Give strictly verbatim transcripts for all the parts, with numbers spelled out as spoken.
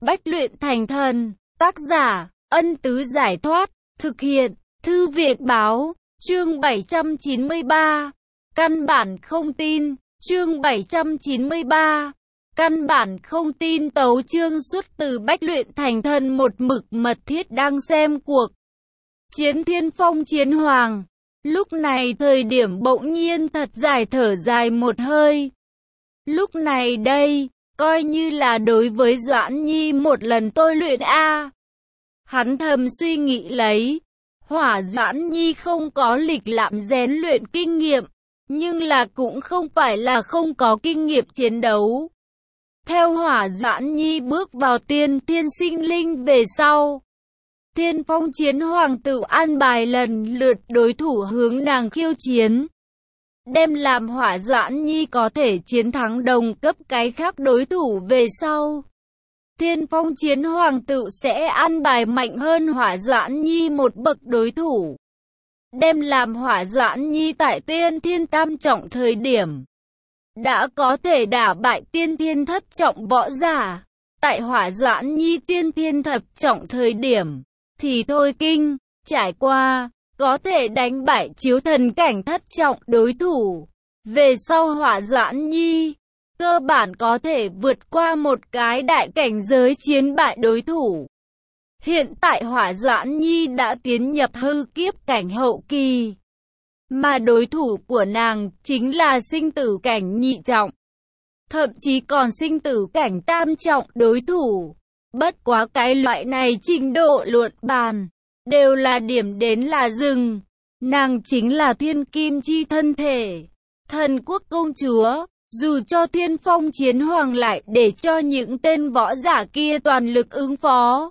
Bách luyện thành thần. Tác giả, Ân Tứ Giải Thoát. Thực hiện, Thư Việt Báo. Chương bảy trăm chín mươi ba. Căn bản không tin. Chương bảy trăm chín mươi ba. Căn bản không tin. Tấu chương xuất từ Bách luyện thành thần, một mực mật thiết đang xem cuộc chiến Thiên Phong chiến hoàng. Lúc này thời điểm bỗng nhiên thật dài thở dài một hơi. Lúc này đây, coi như là đối với Doãn Nhi một lần tôi luyện a. Hắn thầm suy nghĩ lấy. Hỏa Doãn Nhi không có lịch lãm rèn luyện kinh nghiệm, nhưng là cũng không phải là không có kinh nghiệm chiến đấu. Theo Hỏa Doãn Nhi bước vào tiên thiên sinh linh về sau, Thiên Phong chiến hoàng tự an bài lần lượt đối thủ hướng nàng khiêu chiến, đem làm Hỏa Doãn Nhi có thể chiến thắng đồng cấp cái khác đối thủ về sau. Thiên Phong chiến hoàng tự sẽ an bài mạnh hơn Hỏa Doãn Nhi một bậc đối thủ, đem làm Hỏa Doãn Nhi tại tiên thiên tam trọng thời điểm đã có thể đả bại tiên thiên thất trọng võ giả. Tại Hỏa Doãn Nhi tiên thiên thập trọng thời điểm thì thôi kinh, trải qua có thể đánh bại chiếu thần cảnh thất trọng đối thủ. Về sau Hỏa Doãn Nhi cơ bản có thể vượt qua một cái đại cảnh giới chiến bại đối thủ. Hiện tại Hỏa Doãn Nhi đã tiến nhập hư kiếp cảnh hậu kỳ, mà đối thủ của nàng chính là sinh tử cảnh nhị trọng, thậm chí còn sinh tử cảnh tam trọng đối thủ. Bất quá cái loại này trình độ luận bàn đều là điểm đến là dừng. Nàng chính là thiên kim chi thân thể, thần quốc công chúa. Dù cho Thiên Phong chiến hoàng lại để cho những tên võ giả kia toàn lực ứng phó,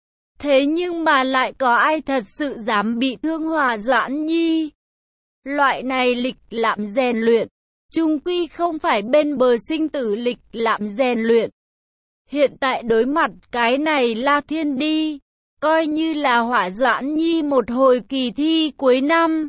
thế nhưng mà lại có ai thật sự dám bị thương Hỏa Doãn Nhi? Loại này lịch lãm rèn luyện, chung quy không phải bên bờ sinh tử lịch lãm rèn luyện. Hiện tại đối mặt cái này La Thiên đi, coi như là Hỏa Doãn Nhi một hồi kỳ thi cuối năm.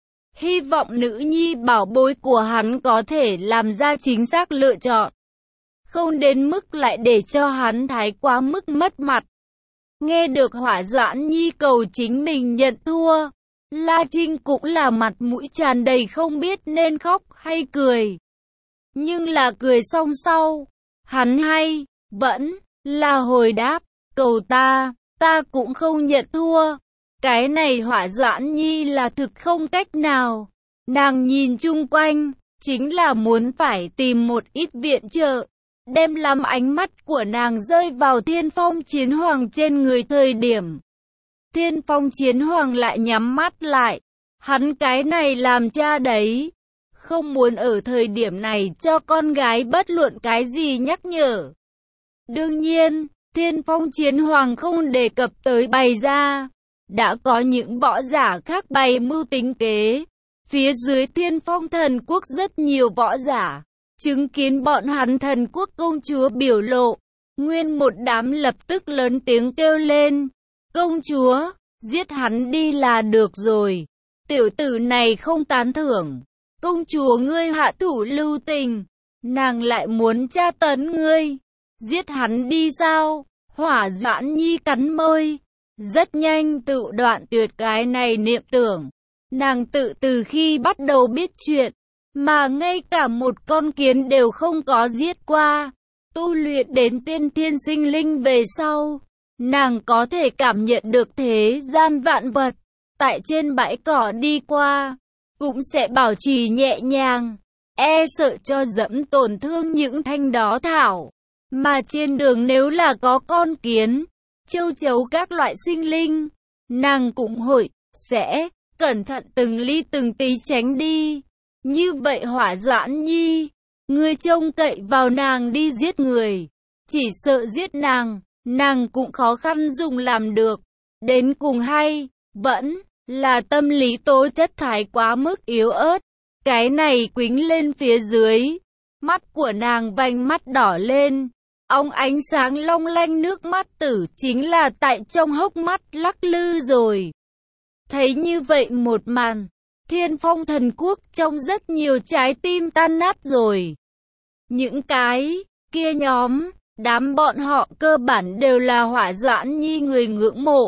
Hy vọng nữ nhi bảo bối của hắn có thể làm ra chính xác lựa chọn, không đến mức lại để cho hắn thái quá mức mất mặt. Nghe được Hỏa Doãn Nhi cầu chính mình nhận thua, La Trinh cũng là mặt mũi tràn đầy không biết nên khóc hay cười. Nhưng là cười xong sau, hắn hay vẫn là hồi đáp, cầu ta, ta cũng không nhận thua. Cái này Hỏa Doãn Nhi là thực không cách nào. Nàng nhìn chung quanh, chính là muốn phải tìm một ít viện trợ. Đem làm ánh mắt của nàng rơi vào Thiên Phong chiến hoàng trên người thời điểm, Thiên Phong chiến hoàng lại nhắm mắt lại. Hắn cái này làm cha đấy, không muốn ở thời điểm này cho con gái bất luận cái gì nhắc nhở. Đương nhiên, Thiên Phong chiến hoàng không đề cập tới bày ra. Đã có những võ giả khác bày mưu tính kế. Phía dưới Thiên Phong thần quốc rất nhiều võ giả chứng kiến bọn hắn thần quốc công chúa biểu lộ, nguyên một đám lập tức lớn tiếng kêu lên, công chúa, giết hắn đi là được rồi. Tiểu tử này không tán thưởng. Công chúa ngươi hạ thủ lưu tình, nàng lại muốn tra tấn ngươi. Giết hắn đi sao? Hỏa Doãn Nhi cắn môi, rất nhanh tự đoạn tuyệt cái này niệm tưởng. Nàng tự từ khi bắt đầu biết chuyện, mà ngay cả một con kiến đều không có giết qua. Tu luyện đến tiên thiên sinh linh về sau, nàng có thể cảm nhận được thế gian vạn vật. Tại trên bãi cỏ đi qua, cũng sẽ bảo trì nhẹ nhàng, e sợ cho dẫm tổn thương những thanh đó thảo. Mà trên đường nếu là có con kiến, châu chấu các loại sinh linh, nàng cũng hội, sẽ cẩn thận từng ly từng tí tránh đi. Như vậy Hỏa Doãn Nhi, ngươi trông cậy vào nàng đi giết người, chỉ sợ giết nàng, nàng cũng khó khăn dùng làm được. Đến cùng hay, vẫn là tâm lý tố chất thái quá mức yếu ớt. Cái này quýnh lên phía dưới, mắt của nàng vành mắt đỏ lên, óng ánh sáng long lanh, nước mắt tử chính là tại trong hốc mắt lắc lư rồi. Thấy như vậy một màn, Thiên Phong thần quốc trong rất nhiều trái tim tan nát rồi. Những cái kia nhóm Đám bọn họ cơ bản đều là Hỏa Doãn Nhi người ngưỡng mộ.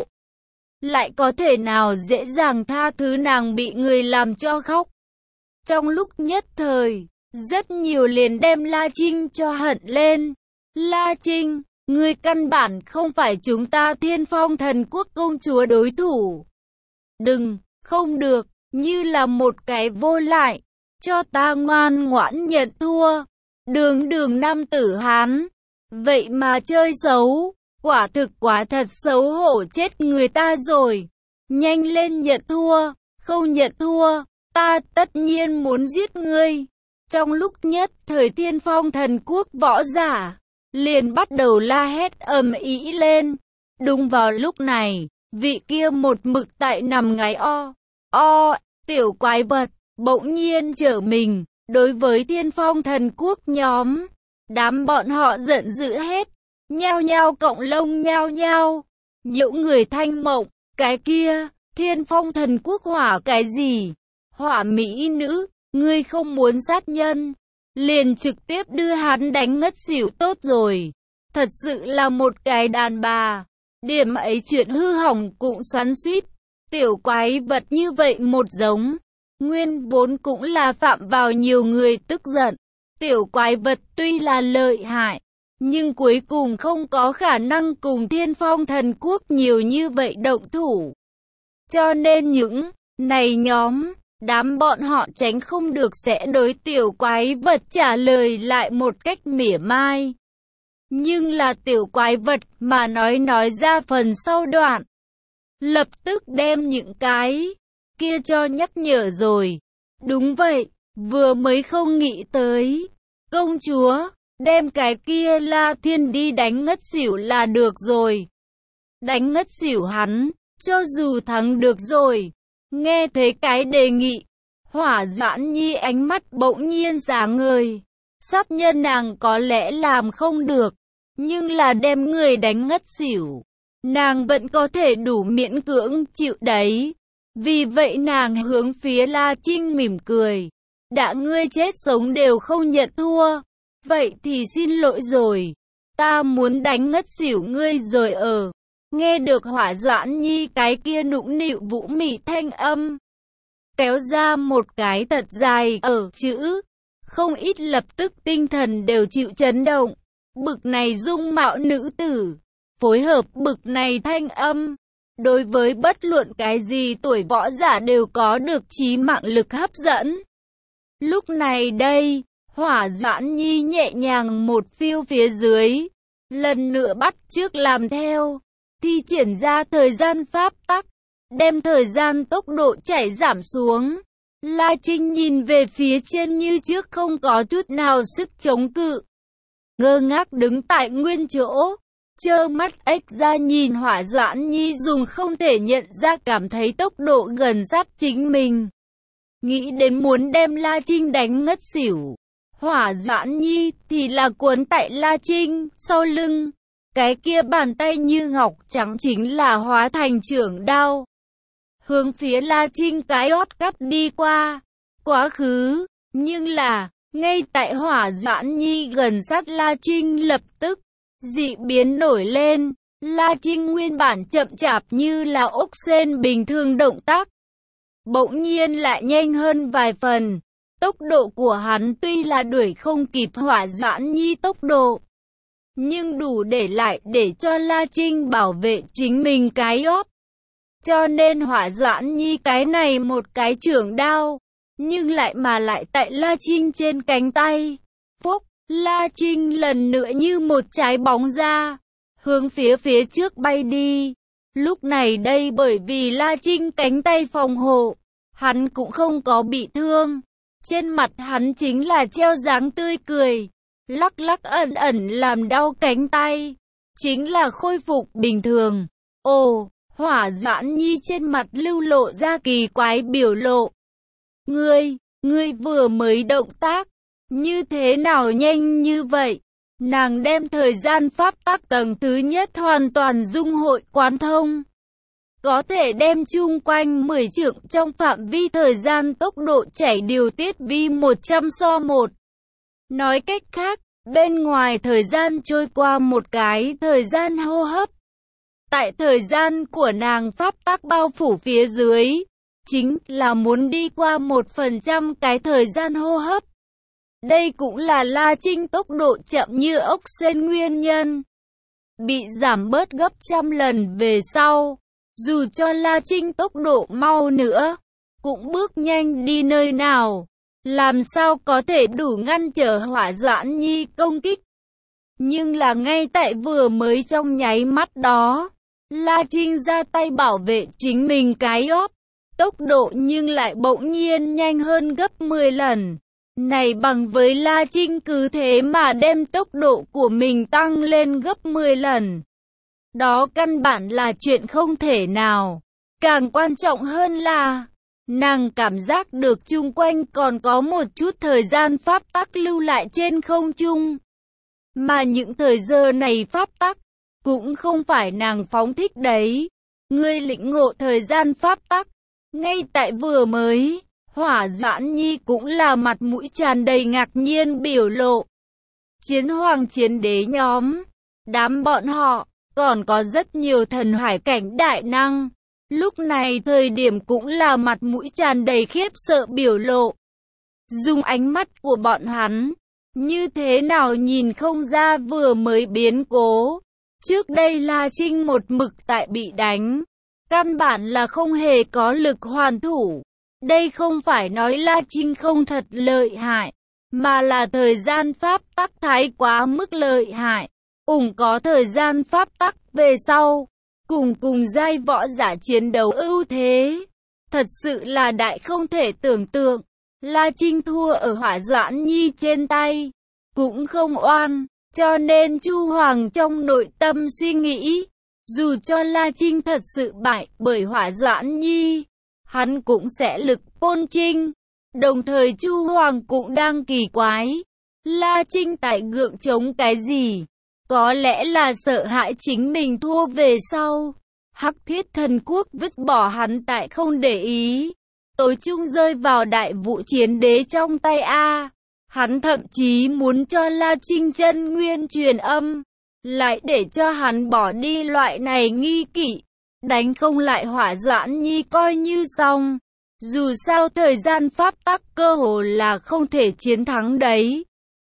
Lại có thể nào dễ dàng tha thứ nàng bị người làm cho khóc. Trong lúc nhất thời, rất nhiều liền đem La Trinh cho hận lên. La Trinh, ngươi căn bản không phải chúng ta Thiên Phong Thần Quốc công chúa đối thủ. Đừng, không được, như là một cái vô lại, cho ta ngoan ngoãn nhận thua. Đường đường nam tử Hán, vậy mà chơi xấu, quả thực quá thật xấu hổ chết người ta rồi. Nhanh lên nhận thua, không nhận thua, ta tất nhiên muốn giết ngươi. Trong lúc nhất thời Thiên Phong Thần Quốc võ giả liền bắt đầu la hét ầm ĩ lên. Đúng vào lúc này, vị kia một mực tại nằm ngáy o, o, tiểu quái vật, bỗng nhiên trở mình, đối với Thiên Phong Thần Quốc nhóm. Đám bọn họ giận dữ hết, nhao nhao cộng lông nhao nhao. Những người thanh mộng, cái kia, Thiên Phong Thần Quốc hỏa cái gì? Hỏa mỹ nữ, ngươi không muốn sát nhân, liền trực tiếp đưa hắn đánh ngất xỉu tốt rồi. Thật sự là một cái đàn bà. Điểm ấy chuyện hư hỏng cũng xoắn xuýt. Tiểu quái vật như vậy một giống, nguyên vốn cũng là phạm vào nhiều người tức giận. Tiểu quái vật tuy là lợi hại, nhưng cuối cùng không có khả năng cùng Thiên Phong Thần Quốc nhiều như vậy động thủ. Cho nên những này nhóm, đám bọn họ tránh không được sẽ đối tiểu quái vật trả lời lại một cách mỉa mai. Nhưng là tiểu quái vật mà nói nói ra phần sau đoạn, lập tức đem những cái kia cho nhắc nhở rồi. Đúng vậy, vừa mới không nghĩ tới. Công chúa, đem cái kia La Thiên đi đánh ngất xỉu là được rồi. Đánh ngất xỉu hắn, cho dù thắng được rồi. Nghe thấy cái đề nghị, Hỏa Doãn Nhi ánh mắt bỗng nhiên sáng ngời. Sát nhân nàng có lẽ làm không được, nhưng là đem người đánh ngất xỉu, nàng vẫn có thể đủ miễn cưỡng chịu đấy. Vì vậy nàng hướng phía La Trinh mỉm cười. Đã ngươi chết sống đều không nhận thua, vậy thì xin lỗi rồi. Ta muốn đánh ngất xỉu ngươi rồi ở. Nghe được Hỏa Doãn Nhi cái kia nũng nịu vũ mị thanh âm, kéo ra một cái thật dài ở chữ, không ít lập tức tinh thần đều chịu chấn động. Bực này dung mạo nữ tử, phối hợp bực này thanh âm, đối với bất luận cái gì tuổi võ giả đều có được chí mạng lực hấp dẫn. Lúc này đây, Hỏa Doãn Nhi nhẹ nhàng một phiêu phía dưới, lần nữa bắt chước làm theo, thi triển ra thời gian pháp tắc, đem thời gian tốc độ chảy giảm xuống. La Trinh nhìn về phía trên như trước không có chút nào sức chống cự, ngơ ngác đứng tại nguyên chỗ, trơ mắt ếch ra nhìn Hỏa Doãn Nhi dùng không thể nhận ra cảm thấy tốc độ gần sát chính mình. Nghĩ đến muốn đem La Trinh đánh ngất xỉu, Hỏa Doãn Nhi thì là cuốn tại La Trinh sau lưng, cái kia bàn tay như ngọc trắng chính là hóa thành chưởng đao, hướng phía La Trinh cái hót cắt đi qua, quá khứ. Nhưng là, ngay tại Hỏa Doãn Nhi gần sát La Trinh lập tức, dị biến nổi lên. La Trinh nguyên bản chậm chạp như là ốc sên bình thường động tác, bỗng nhiên lại nhanh hơn vài phần. Tốc độ của hắn tuy là đuổi không kịp Hỏa Doãn Nhi tốc độ, nhưng đủ để lại để cho La Trinh bảo vệ chính mình cái ót. Cho nên Hỏa Doãn Nhi cái này một cái chưởng đao, nhưng lại mà lại tại La Trinh trên cánh tay. Phúc, La Trinh lần nữa như một trái bóng ra, hướng phía phía trước bay đi. Lúc này đây bởi vì La Trinh cánh tay phòng hộ, hắn cũng không có bị thương. Trên mặt hắn chính là treo dáng tươi cười, lắc lắc ẩn ẩn làm đau cánh tay, chính là khôi phục bình thường. Ồ, Hỏa Doãn Nhi trên mặt lưu lộ ra kỳ quái biểu lộ. Ngươi, ngươi vừa mới động tác, như thế nào nhanh như vậy? Nàng đem thời gian pháp tắc tầng thứ nhất hoàn toàn dung hội quán thông, có thể đem chung quanh mười trượng trong phạm vi thời gian tốc độ chảy điều tiết vi một trăm so một. Nói cách khác, Bên ngoài thời gian trôi qua một cái thời gian hô hấp. Tại thời gian của nàng pháp tắc bao phủ phía dưới, chính là muốn đi qua một phần trăm cái thời gian hô hấp. Đây cũng là La Trinh tốc độ chậm như ốc sên nguyên nhân. Bị giảm bớt gấp trăm lần về sau, dù cho La Trinh tốc độ mau nữa, cũng bước nhanh đi nơi nào, làm sao có thể đủ ngăn trở Hỏa Doãn Nhi công kích. Nhưng là ngay tại vừa mới trong nháy mắt đó, La Trinh ra tay bảo vệ chính mình cái óp, tốc độ nhưng lại bỗng nhiên nhanh hơn gấp mười lần. Này bằng với La Trinh cứ thế mà đem tốc độ của mình tăng lên gấp mười lần. Đó căn bản là chuyện không thể nào. Càng quan trọng hơn là, nàng cảm giác được chung quanh còn có một chút thời gian pháp tắc lưu lại trên không trung. Mà những thời giờ này pháp tắc, cũng không phải nàng phóng thích đấy. Ngươi lĩnh ngộ thời gian pháp tắc, ngay tại vừa mới. Hỏa Doãn Nhi cũng là mặt mũi tràn đầy ngạc nhiên biểu lộ. Chiến hoàng chiến đế nhóm, đám bọn họ, còn có rất nhiều thần hải cảnh đại năng. Lúc này thời điểm cũng là mặt mũi tràn đầy khiếp sợ biểu lộ. Dùng ánh mắt của bọn hắn, như thế nào nhìn không ra vừa mới biến cố. Trước đây La Trinh một mực tại bị đánh, căn bản là không hề có lực hoàn thủ. Đây không phải nói La Trinh không thật lợi hại, mà là thời gian pháp tắc thái quá mức lợi hại. Ủng có thời gian pháp tắc về sau, cùng cùng giai võ giả chiến đấu ưu thế. Thật sự là đại không thể tưởng tượng. La Trinh thua ở Hỏa Doãn Nhi trên tay, cũng không oan, cho nên Chu Hoàng trong nội tâm suy nghĩ, dù cho La Trinh thật sự bại bởi Hỏa Doãn Nhi, hắn cũng sẽ lực Pôn Trinh. Đồng thời Chu Hoàng cũng đang kỳ quái, La Trinh tại gượng chống cái gì? Có lẽ là sợ hãi chính mình thua về sau. Hắc Thiết Thần Quốc vứt bỏ hắn tại không để ý, tối trung rơi vào Đại Vũ Chiến Đế trong tay a. Hắn thậm chí muốn cho La Trinh chân nguyên truyền âm, lại để cho hắn bỏ đi loại này nghi kỵ. Đánh không lại Hỏa Doãn Nhi coi như xong. Dù sao thời gian pháp tắc cơ hồ là không thể chiến thắng đấy.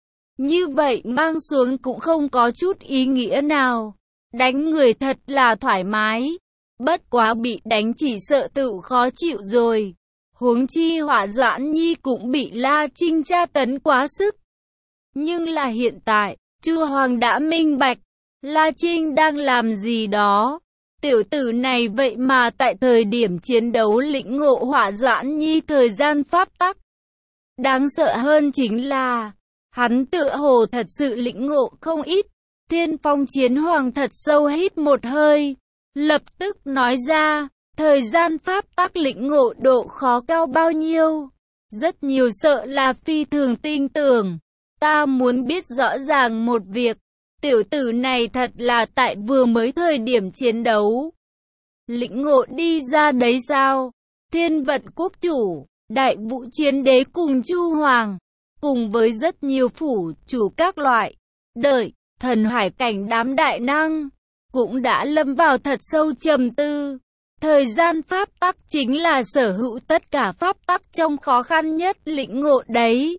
Như vậy mang xuống cũng không có chút ý nghĩa nào. Đánh người thật là thoải mái. Bất quá bị đánh chỉ sợ tự khó chịu rồi. Huống chi Hỏa Doãn Nhi cũng bị La Trinh tra tấn quá sức. Nhưng là hiện tại, Chu Hoàng đã minh bạch, La Trinh đang làm gì đó. Tiểu tử này vậy mà tại thời điểm chiến đấu lĩnh ngộ Hỏa Doãn Nhi thời gian pháp tắc. Đáng sợ hơn chính là, hắn tựa hồ thật sự lĩnh ngộ không ít. Thiên Phong Chiến Hoàng thật sâu hít một hơi, lập tức nói ra, thời gian pháp tắc lĩnh ngộ độ khó cao bao nhiêu. Rất nhiều sợ là phi thường tin tưởng. Ta muốn biết rõ ràng một việc. Tiểu tử này thật là tại vừa mới thời điểm chiến đấu lĩnh ngộ đi ra đấy sao? Thiên Vận Quốc Chủ, Đại Vũ Chiến Đế cùng Chu Hoàng, cùng với rất nhiều phủ chủ các loại, đợi, thần hải cảnh đám đại năng, cũng đã lâm vào thật sâu trầm tư. Thời gian pháp tắc chính là sở hữu tất cả pháp tắc trong khó khăn nhất lĩnh ngộ đấy.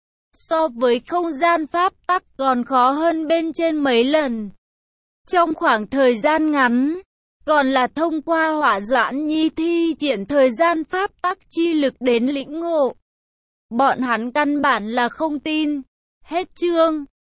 So với không gian pháp tắc còn khó hơn bên trên mấy lần. Trong khoảng thời gian ngắn, còn là thông qua Hỏa Doãn Nhi thi triển thời gian pháp tắc chi lực đến lĩnh ngộ. Bọn hắn căn bản là không tin. Hết chương.